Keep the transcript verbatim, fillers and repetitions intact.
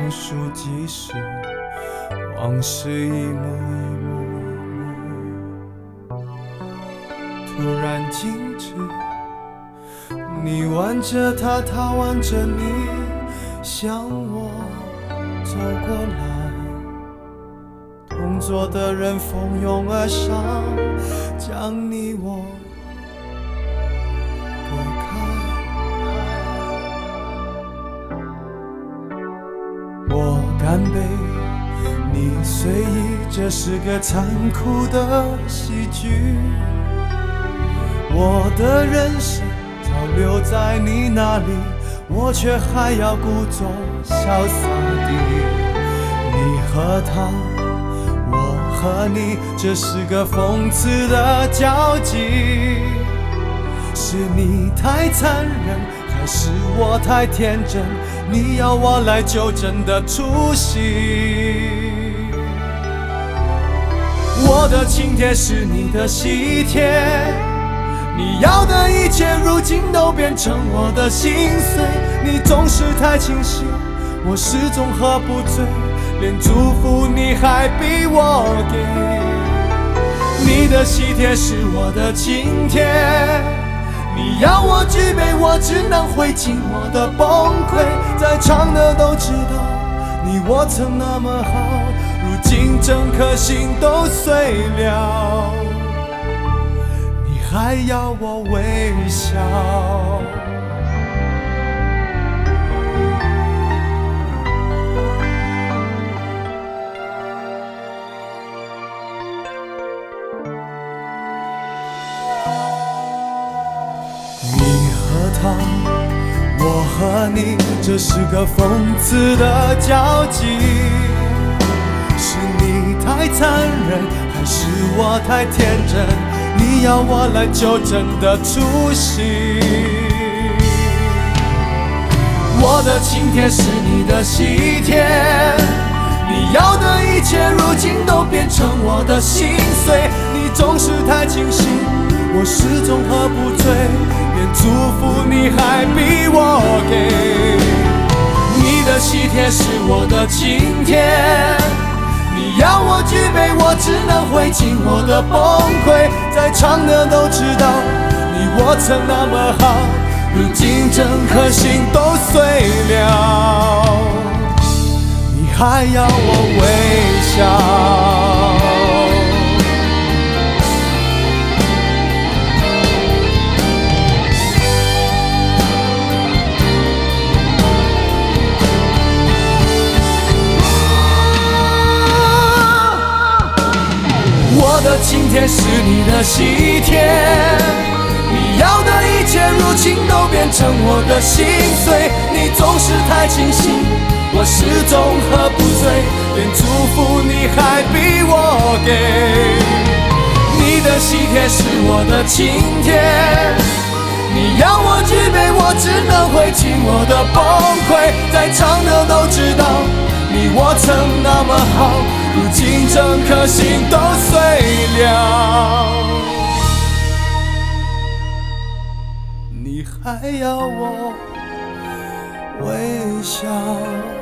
数计时，往事一幕一幕一幕突然静止。你挽着他，他挽着你，向我走过来，同桌的人蜂拥而上，将你我隔开。我干杯，你随意，这是个残酷的喜剧。我的人生早留在你那里，我却还要故作潇洒地，你和他，我和你，这是个讽刺的交集。是你太残忍，还是我太天真？你要我来纠正的出席。我的请帖是你的喜帖，你要的一切如今都变成我的心碎。你总是太清醒，我始终喝不醉，连祝福你还逼我给。你的喜帖是我的请帖，你要我举杯，我只能会尽我的崩溃。在场的都知道，你我曾那么好，如今整颗心都碎了，你还要我微笑。我和你，这是个讽刺的交集。是你太残忍，还是我太天真？你要我来纠正的出席。我的请帖是你的喜帖，你要的一切如今都变成我的心碎。你总是太清醒，我始终喝不醉，连祝福你还逼我给。你的喜帖是我的请帖，你要我举杯，我只能会尽我的崩溃。在场的都知道，你我曾那么好，如今整颗心都碎了，你还要我微笑。我的请帖是你的喜帖，你要的一切如今都变成我的心碎。你总是太清醒，我始终喝不醉，连祝福你还逼我给。你的喜帖是我的请帖，你要我举杯，我只能会尽我的崩溃。在场的都知道，你我曾那么好，如今整颗心都碎了，你还要我微笑。